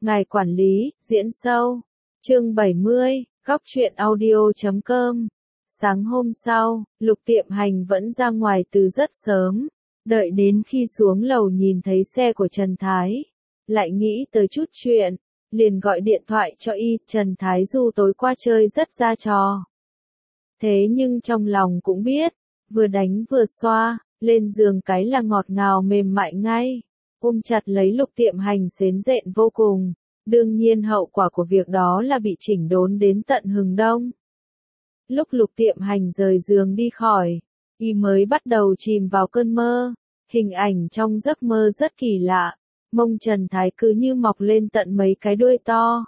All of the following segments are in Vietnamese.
Ngài quản lý, diễn sâu. Chương 70, góc truyện audio.com. Sáng hôm sau, Lục Tiệm Hành vẫn ra ngoài từ rất sớm. Đợi đến khi xuống lầu nhìn thấy xe của Trần Thái. Lại nghĩ tới chút chuyện. Liền gọi điện thoại cho Trần Thái dù tối qua chơi rất ra trò. Thế nhưng trong lòng cũng biết, vừa đánh vừa xoa, lên giường cái là ngọt ngào mềm mại ngay. Ôm chặt lấy Lục Tiệm Hành xến rện vô cùng. Đương nhiên hậu quả của việc đó là bị chỉnh đốn đến tận hừng đông. Lúc Lục Tiệm Hành rời giường đi khỏi, mới bắt đầu chìm vào cơn mơ. Hình ảnh trong giấc mơ rất kỳ lạ. Mông Trần Thái cứ như mọc lên tận mấy cái đuôi to.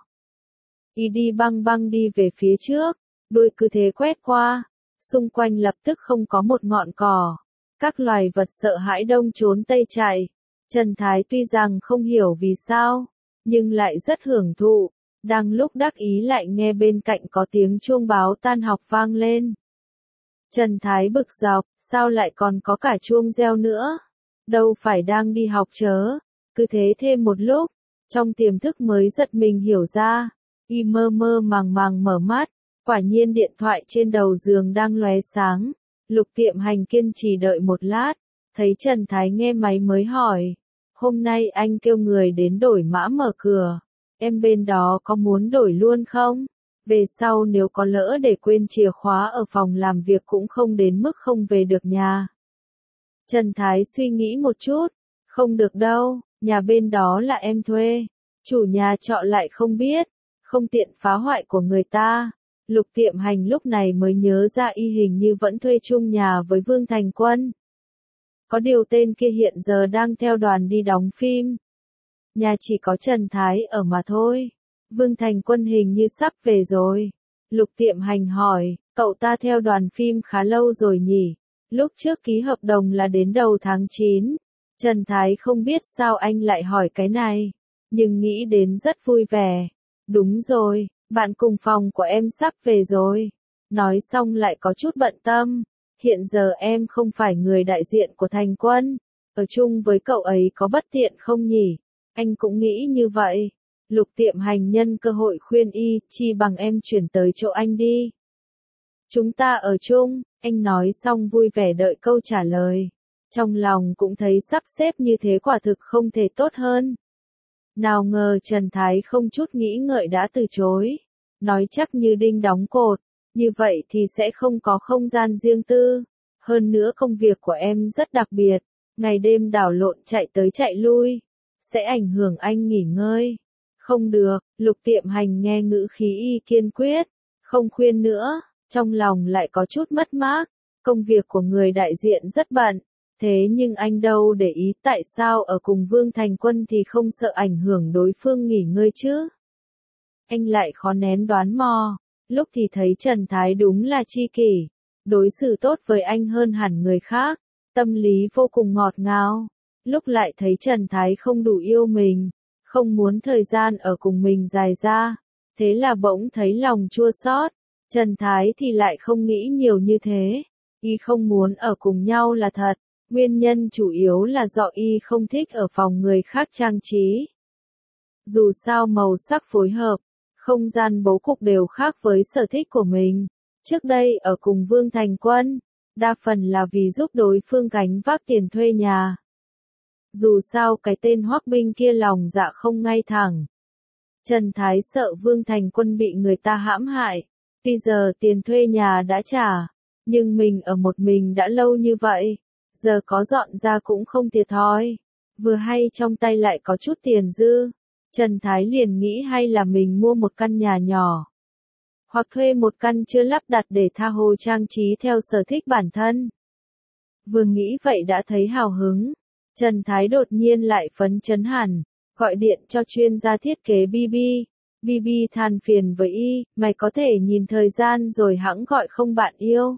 Đi băng băng đi về phía trước, đuôi cứ thế quét qua. Xung quanh lập tức không có một ngọn cỏ. Các loài vật sợ hãi đông trốn tây chạy. Trần Thái tuy rằng không hiểu vì sao, nhưng lại rất hưởng thụ. Đang lúc đắc ý lại nghe bên cạnh có tiếng chuông báo tan học vang lên. Trần Thái bực dọc, sao lại còn có cả chuông reo nữa? Đâu phải đang đi học chớ. Cứ thế thêm một lúc, trong tiềm thức mới giật mình hiểu ra. Mơ mơ màng màng mở mắt, quả nhiên điện thoại trên đầu giường đang lóe sáng. Lục Tiệm Hành kiên trì đợi một lát, thấy Trần Thái nghe máy mới hỏi. Hôm nay anh kêu người đến đổi mã mở cửa. Em bên đó có muốn đổi luôn không? Về sau nếu có lỡ để quên chìa khóa ở phòng làm việc cũng không đến mức không về được nhà. Trần Thái suy nghĩ một chút. Không được đâu, nhà bên đó là em thuê. Chủ nhà trọ lại không biết. Không tiện phá hoại của người ta. Lục Tiệm Hành lúc này mới nhớ ra hình như vẫn thuê chung nhà với Vương Thành Quân. Có điều tên kia hiện giờ đang theo đoàn đi đóng phim. Nhà chỉ có Trần Thái ở mà thôi. Vương Thành Quân hình như sắp về rồi. Lục Tiệm Hành hỏi, cậu ta theo đoàn phim khá lâu rồi nhỉ? Lúc trước ký hợp đồng là đến đầu tháng 9. Trần Thái không biết sao anh lại hỏi cái này. Nhưng nghĩ đến rất vui vẻ. Đúng rồi, bạn cùng phòng của em sắp về rồi. Nói xong lại có chút bận tâm. Hiện giờ em không phải người đại diện của Thành Quân. Ở chung với cậu ấy có bất tiện không nhỉ? Anh cũng nghĩ như vậy. Lục Tiệm Hành nhân cơ hội khuyên chi bằng em chuyển tới chỗ anh đi. Chúng ta ở chung, anh nói xong vui vẻ đợi câu trả lời. Trong lòng cũng thấy sắp xếp như thế quả thực không thể tốt hơn. Nào ngờ Trần Thái không chút nghĩ ngợi đã từ chối. Nói chắc như đinh đóng cột. Như vậy thì sẽ không có không gian riêng tư. Hơn nữa công việc của em rất đặc biệt. Ngày đêm đảo lộn chạy tới chạy lui. Sẽ ảnh hưởng anh nghỉ ngơi. Không được, Lục Tiệm Hành nghe ngữ khí kiên quyết. Không khuyên nữa, trong lòng lại có chút mất mát. Công việc của người đại diện rất bận. Thế nhưng anh đâu để ý tại sao ở cùng Vương Thành Quân thì không sợ ảnh hưởng đối phương nghỉ ngơi chứ. Anh lại khó nén đoán mò. Lúc thì thấy Trần Thái đúng là tri kỷ. Đối xử tốt với anh hơn hẳn người khác. Tâm lý vô cùng ngọt ngào. Lúc lại thấy Trần Thái không đủ yêu mình. Không muốn thời gian ở cùng mình dài ra. Thế là bỗng thấy lòng chua xót. Trần Thái thì lại không nghĩ nhiều như thế. Không muốn ở cùng nhau là thật. Nguyên nhân chủ yếu là do không thích ở phòng người khác trang trí. Dù sao màu sắc phối hợp, không gian bố cục đều khác với sở thích của mình. Trước đây ở cùng Vương Thành Quân, đa phần là vì giúp đối phương gánh vác tiền thuê nhà. Dù sao cái tên Hoắc Binh kia lòng dạ không ngay thẳng. Trần Thái sợ Vương Thành Quân bị người ta hãm hại. Bây giờ tiền thuê nhà đã trả, nhưng mình ở một mình đã lâu như vậy. Giờ có dọn ra cũng không thiệt thòi. Vừa hay trong tay lại có chút tiền dư. Trần Thái liền nghĩ hay là mình mua một căn nhà nhỏ. Hoặc thuê một căn chưa lắp đặt để tha hồ trang trí theo sở thích bản thân. Vừa nghĩ vậy đã thấy hào hứng. Trần Thái đột nhiên lại phấn chấn hẳn. Gọi điện cho chuyên gia thiết kế BB. BB than phiền với mày có thể nhìn thời gian rồi hẵng gọi không bạn yêu.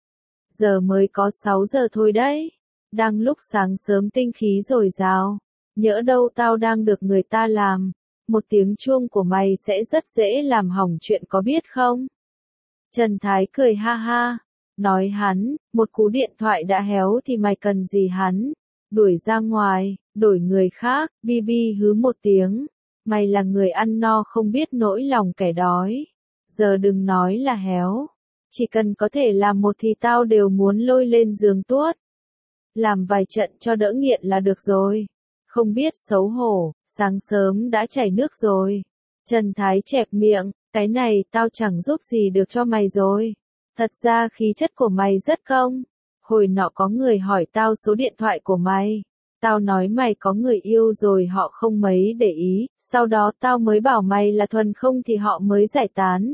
Giờ mới có 6 giờ thôi đấy. Đang lúc sáng sớm tinh khí dồi dào. Nhỡ đâu tao đang được người ta làm. Một tiếng chuông của mày sẽ rất dễ làm hỏng chuyện có biết không? Trần Thái cười ha ha. Nói hắn, một cú điện thoại đã héo thì mày cần gì hắn? Đuổi ra ngoài, đổi người khác. BB hứ một tiếng. Mày là người ăn no không biết nỗi lòng kẻ đói. Giờ đừng nói là héo. Chỉ cần có thể làm một thì tao đều muốn lôi lên giường tuốt. Làm vài trận cho đỡ nghiện là được rồi. Không biết xấu hổ, sáng sớm đã chảy nước rồi. Trần Thái chẹp miệng, cái này tao chẳng giúp gì được cho mày rồi. Thật ra khí chất của mày rất công. Hồi nọ có người hỏi tao số điện thoại của mày. Tao nói mày có người yêu rồi họ không mấy để ý, sau đó tao mới bảo mày là thuần không thì họ mới giải tán.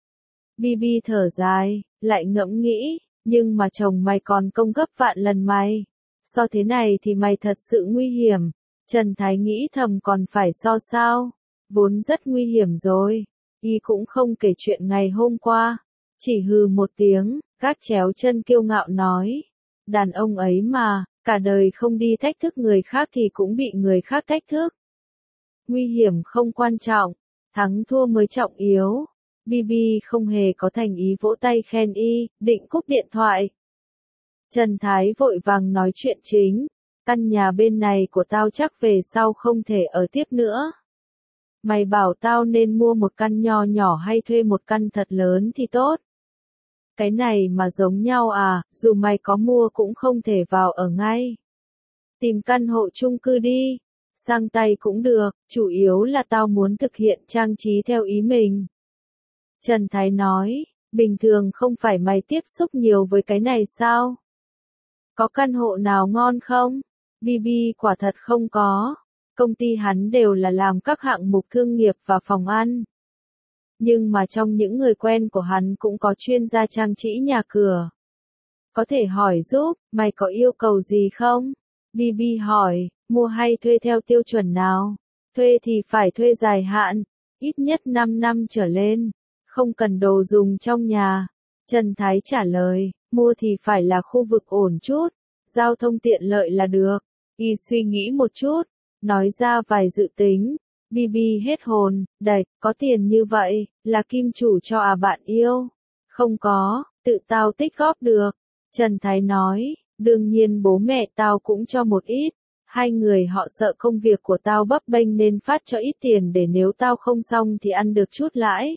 Bibi thở dài, lại ngẫm nghĩ, nhưng mà chồng mày còn công gấp vạn lần mày. So thế này thì mày thật sự nguy hiểm. Trần Thái nghĩ thầm còn phải so sao, vốn rất nguy hiểm rồi. Y cũng không kể chuyện ngày hôm qua, chỉ hừ một tiếng, gác chéo chân kiêu ngạo nói. Đàn ông ấy mà, cả đời không đi thách thức người khác thì cũng bị người khác thách thức. Nguy hiểm không quan trọng, thắng thua mới trọng yếu. Bibi không hề có thành ý vỗ tay khen y, định cúp điện thoại. Trần Thái vội vàng nói chuyện chính. Căn nhà bên này của tao chắc về sau không thể ở tiếp nữa. Mày bảo tao nên mua một căn nho nhỏ hay thuê một căn thật lớn thì tốt. Cái này mà giống nhau à, dù mày có mua cũng không thể vào ở ngay. Tìm căn hộ chung cư đi. Sang tay cũng được, chủ yếu là tao muốn thực hiện trang trí theo ý mình. Trần Thái nói, bình thường không phải mày tiếp xúc nhiều với cái này sao? Có căn hộ nào ngon không? Bibi quả thật không có. Công ty hắn đều là làm các hạng mục thương nghiệp và phòng ăn. Nhưng mà trong những người quen của hắn cũng có chuyên gia trang trí nhà cửa. Có thể hỏi giúp, mày có yêu cầu gì không? Bibi hỏi, mua hay thuê theo tiêu chuẩn nào? Thuê thì phải thuê dài hạn, ít nhất 5 năm trở lên. Không cần đồ dùng trong nhà. Trần Thái trả lời, mua thì phải là khu vực ổn chút, giao thông tiện lợi là được. Y suy nghĩ một chút, nói ra vài dự tính. Bibi hết hồn, đạch, có tiền như vậy, là kim chủ cho à bạn yêu? Không có, tự tao tích góp được. Trần Thái nói, đương nhiên bố mẹ tao cũng cho một ít. Hai người họ sợ công việc của tao bấp bênh nên phát cho ít tiền để nếu tao không xong thì ăn được chút lãi.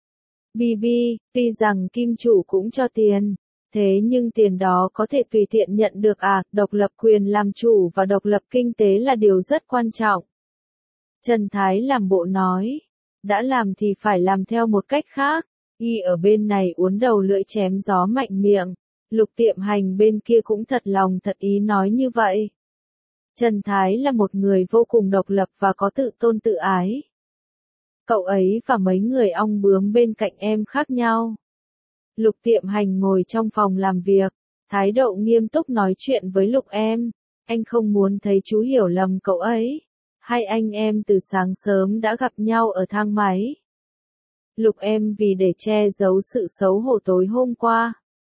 Bibi, tuy rằng kim chủ cũng cho tiền, thế nhưng tiền đó có thể tùy tiện nhận được à, độc lập quyền làm chủ và độc lập kinh tế là điều rất quan trọng. Trần Thái làm bộ nói, đã làm thì phải làm theo một cách khác. Y ở bên này uốn đầu lưỡi chém gió mạnh miệng, Lục Tiệm Hành bên kia cũng thật lòng thật ý nói như vậy. Trần Thái là một người vô cùng độc lập và có tự tôn tự ái. Cậu ấy và mấy người ong bướm bên cạnh em khác nhau. Lục Tiệm Hành ngồi trong phòng làm việc, thái độ nghiêm túc nói chuyện với Lục em. Anh không muốn thấy chú hiểu lầm cậu ấy. Hai anh em từ sáng sớm đã gặp nhau ở thang máy. Lục em vì để che giấu sự xấu hổ tối hôm qua,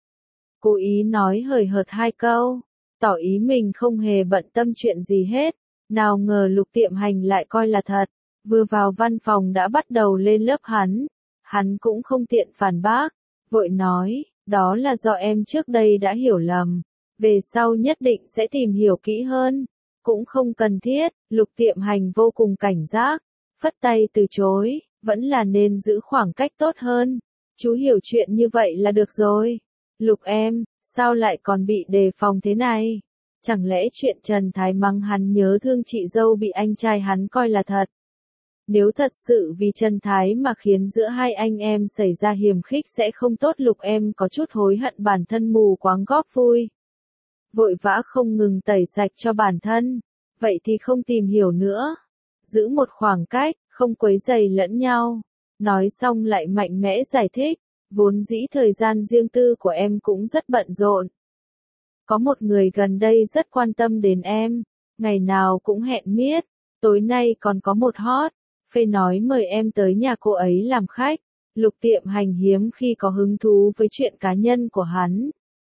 cố ý nói hời hợt hai câu, tỏ ý mình không hề bận tâm chuyện gì hết. Nào ngờ Lục Tiệm Hành lại coi là thật. Vừa vào văn phòng đã bắt đầu lên lớp hắn cũng không tiện phản bác, vội nói, đó là do em trước đây đã hiểu lầm, về sau nhất định sẽ tìm hiểu kỹ hơn, cũng không cần thiết. Lục Tiệm Hành vô cùng cảnh giác, phất tay từ chối, vẫn là nên giữ khoảng cách tốt hơn, chú hiểu chuyện như vậy là được rồi. Lục em, sao lại còn bị đề phòng thế này? Chẳng lẽ chuyện Trần Thái mắng hắn nhớ thương chị dâu bị anh trai hắn coi là thật? Nếu thật sự vì Trần Thái mà khiến giữa hai anh em xảy ra hiềm khích sẽ không tốt. Lục em có chút hối hận bản thân mù quáng góp vui. Vội vã không ngừng tẩy sạch cho bản thân. Vậy thì không tìm hiểu nữa. Giữ một khoảng cách, không quấy rầy lẫn nhau. Nói xong lại mạnh mẽ giải thích. Vốn dĩ thời gian riêng tư của em cũng rất bận rộn. Có một người gần đây rất quan tâm đến em. Ngày nào cũng hẹn miết. Tối nay còn có một hot. Phê nói mời em tới nhà cô ấy làm khách. Lục Tiệm Hành hiếm khi có hứng thú với chuyện cá nhân của hắn.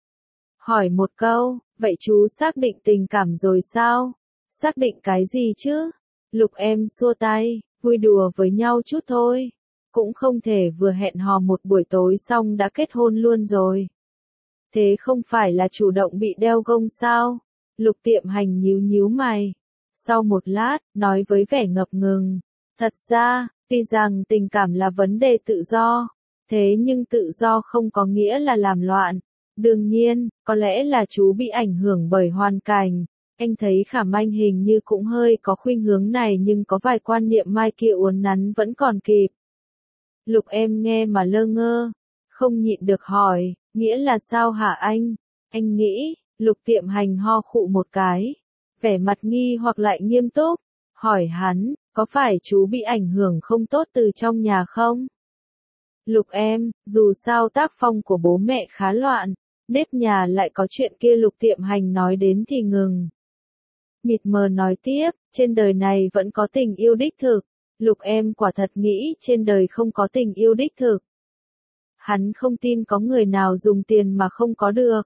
Hỏi một câu, vậy chú xác định tình cảm rồi sao? Xác định cái gì chứ? Lục em xua tay, vui đùa với nhau chút thôi. Cũng không thể vừa hẹn hò một buổi tối xong đã kết hôn luôn rồi. Thế không phải là chủ động bị đeo gông sao? Lục Tiệm Hành nhíu nhíu mày. Sau một lát, nói với vẻ ngập ngừng. Thật ra, tuy rằng tình cảm là vấn đề tự do, thế nhưng tự do không có nghĩa là làm loạn. Đương nhiên, có lẽ là chú bị ảnh hưởng bởi hoàn cảnh. Anh thấy Khảm Anh hình như cũng hơi có khuynh hướng này nhưng có vài quan niệm mai kia uốn nắn vẫn còn kịp. Lục em nghe mà lơ ngơ, không nhịn được hỏi, nghĩa là sao hả anh? Anh nghĩ, Lục Tiệm Hành ho khụ một cái, vẻ mặt nghi hoặc lại nghiêm túc, hỏi hắn, có phải chú bị ảnh hưởng không tốt từ trong nhà không? Lục em, dù sao tác phong của bố mẹ khá loạn, nếp nhà lại có chuyện kia. Lục Tiệm Hành nói đến thì ngừng. Mịt mờ nói tiếp, trên đời này vẫn có tình yêu đích thực. Lục em quả thật nghĩ trên đời không có tình yêu đích thực. Hắn không tin có người nào dùng tiền mà không có được.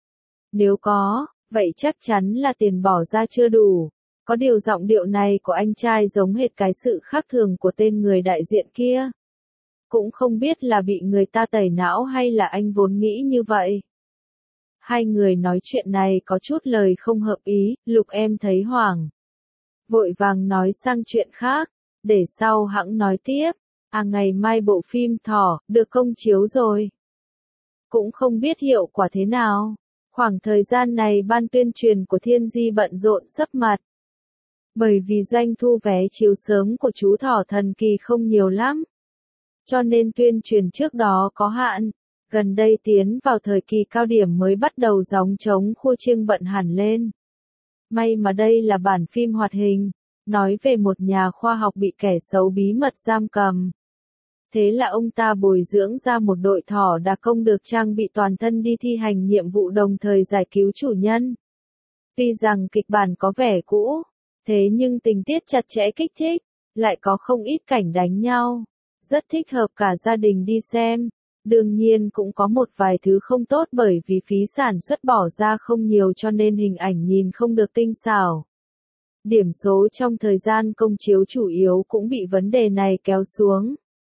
Nếu có, vậy chắc chắn là tiền bỏ ra chưa đủ. Có điều giọng điệu này của anh trai giống hệt cái sự khác thường của tên người đại diện kia. Cũng không biết là bị người ta tẩy não hay là anh vốn nghĩ như vậy. Hai người nói chuyện này có chút lời không hợp ý, Lục em thấy hoảng. Vội vàng nói sang chuyện khác, để sau hẵng nói tiếp. À, ngày mai bộ phim Thỏ được công chiếu rồi. Cũng không biết hiệu quả thế nào. Khoảng thời gian này ban tuyên truyền của Thiên Di bận rộn sấp mặt. Bởi vì doanh thu vé chiếu sớm của chú Thỏ Thần Kỳ không nhiều lắm. Cho nên tuyên truyền trước đó có hạn. Gần đây tiến vào thời kỳ cao điểm mới bắt đầu gióng trống khua chiêng bận hẳn lên. May mà đây là bản phim hoạt hình, nói về một nhà khoa học bị kẻ xấu bí mật giam cầm. Thế là ông ta bồi dưỡng ra một đội thỏ đặc công được trang bị toàn thân đi thi hành nhiệm vụ đồng thời giải cứu chủ nhân. Tuy rằng kịch bản có vẻ cũ, thế nhưng tình tiết chặt chẽ kích thích, lại có không ít cảnh đánh nhau. Rất thích hợp cả gia đình đi xem. Đương nhiên cũng có một vài thứ không tốt bởi vì phí sản xuất bỏ ra không nhiều cho nên hình ảnh nhìn không được tinh xảo. Điểm số trong thời gian công chiếu chủ yếu cũng bị vấn đề này kéo xuống.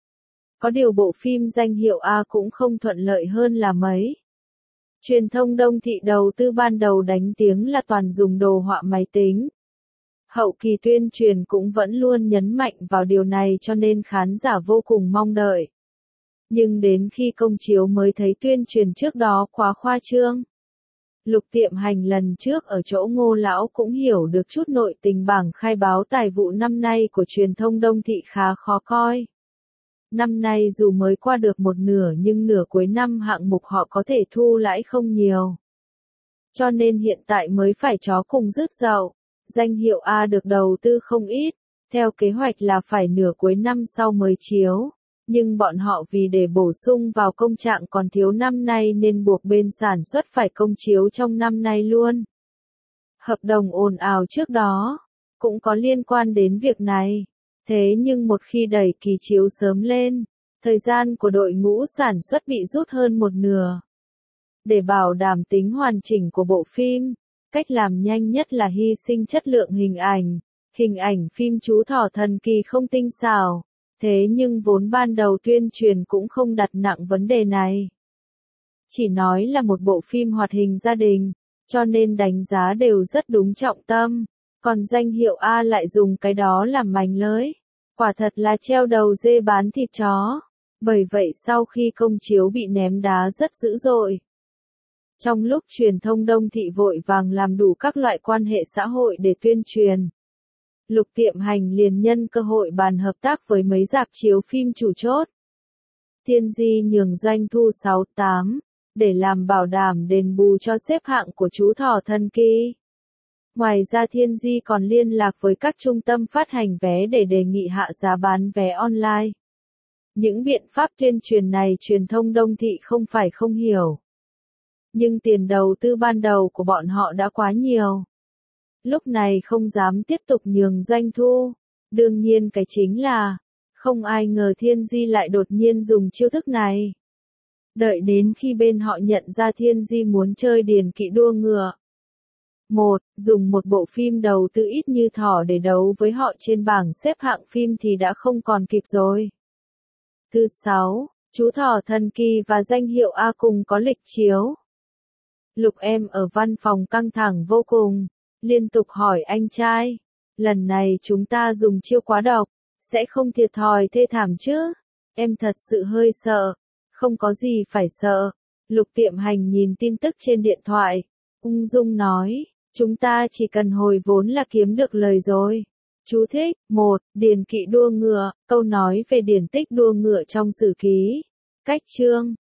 Có điều bộ phim danh hiệu A cũng không thuận lợi hơn là mấy. Truyền thông Đông Thị đầu tư ban đầu đánh tiếng là toàn dùng đồ họa máy tính. Hậu kỳ tuyên truyền cũng vẫn luôn nhấn mạnh vào điều này cho nên khán giả vô cùng mong đợi. Nhưng đến khi công chiếu mới thấy tuyên truyền trước đó quá khoa trương. Lục Tiệm Hành lần trước ở chỗ Ngô Lão cũng hiểu được chút nội tình bảng khai báo tài vụ năm nay của truyền thông Đông Thị khá khó coi. Năm nay dù mới qua được một nửa nhưng nửa cuối năm hạng mục họ có thể thu lãi không nhiều. Cho nên hiện tại mới phải chó cùng rước dậu. Danh hiệu A được đầu tư không ít, theo kế hoạch là phải nửa cuối năm sau mới chiếu. Nhưng bọn họ vì để bổ sung vào công trạng còn thiếu năm nay nên buộc bên sản xuất phải công chiếu trong năm nay luôn. Hợp đồng ồn ào trước đó, cũng có liên quan đến việc này. Thế nhưng một khi đẩy kỳ chiếu sớm lên, thời gian của đội ngũ sản xuất bị rút hơn một nửa. Để bảo đảm tính hoàn chỉnh của bộ phim, cách làm nhanh nhất là hy sinh chất lượng hình ảnh. Hình ảnh phim Chú Thỏ Thần Kỳ không tinh xảo. Thế nhưng vốn ban đầu tuyên truyền cũng không đặt nặng vấn đề này. Chỉ nói là một bộ phim hoạt hình gia đình, cho nên đánh giá đều rất đúng trọng tâm. Còn danh hiệu A lại dùng cái đó làm mánh lưới. Quả thật là treo đầu dê bán thịt chó. Bởi vậy sau khi công chiếu bị ném đá rất dữ dội. Trong lúc truyền thông Đông Thị vội vàng làm đủ các loại quan hệ xã hội để tuyên truyền. Lục Tiệm Hành liền nhân cơ hội bàn hợp tác với mấy rạp chiếu phim chủ chốt. Thiên Di nhường doanh thu 6-8, để làm bảo đảm đền bù cho xếp hạng của chú Thỏ Thần Kỳ. Ngoài ra Thiên Di còn liên lạc với các trung tâm phát hành vé để đề nghị hạ giá bán vé online. Những biện pháp tuyên truyền này truyền thông Đông Thị không phải không hiểu. Nhưng tiền đầu tư ban đầu của bọn họ đã quá nhiều. Lúc này không dám tiếp tục nhường doanh thu. Đương nhiên cái chính là, không ai ngờ Thiên Di lại đột nhiên dùng chiêu thức này. Đợi đến khi bên họ nhận ra Thiên Di muốn chơi điền kỵ đua ngựa. Dùng một bộ phim đầu tư ít như Thỏ để đấu với họ trên bảng xếp hạng phim thì đã không còn kịp rồi. Thứ 6, Chú Thỏ Thần Kỳ và danh hiệu A cùng có lịch chiếu. Lục em ở văn phòng căng thẳng vô cùng, liên tục hỏi anh trai. Lần này chúng ta dùng chiêu quá độc, sẽ không thiệt thòi thê thảm chứ? Em thật sự hơi sợ. Không có gì phải sợ. Lục Tiệm Hành nhìn tin tức trên điện thoại, ung dung nói, chúng ta chỉ cần hồi vốn là kiếm được lời rồi. Chú thích, 1. Điển kỵ đua ngựa, câu nói về điển tích đua ngựa trong sử ký. Cách chương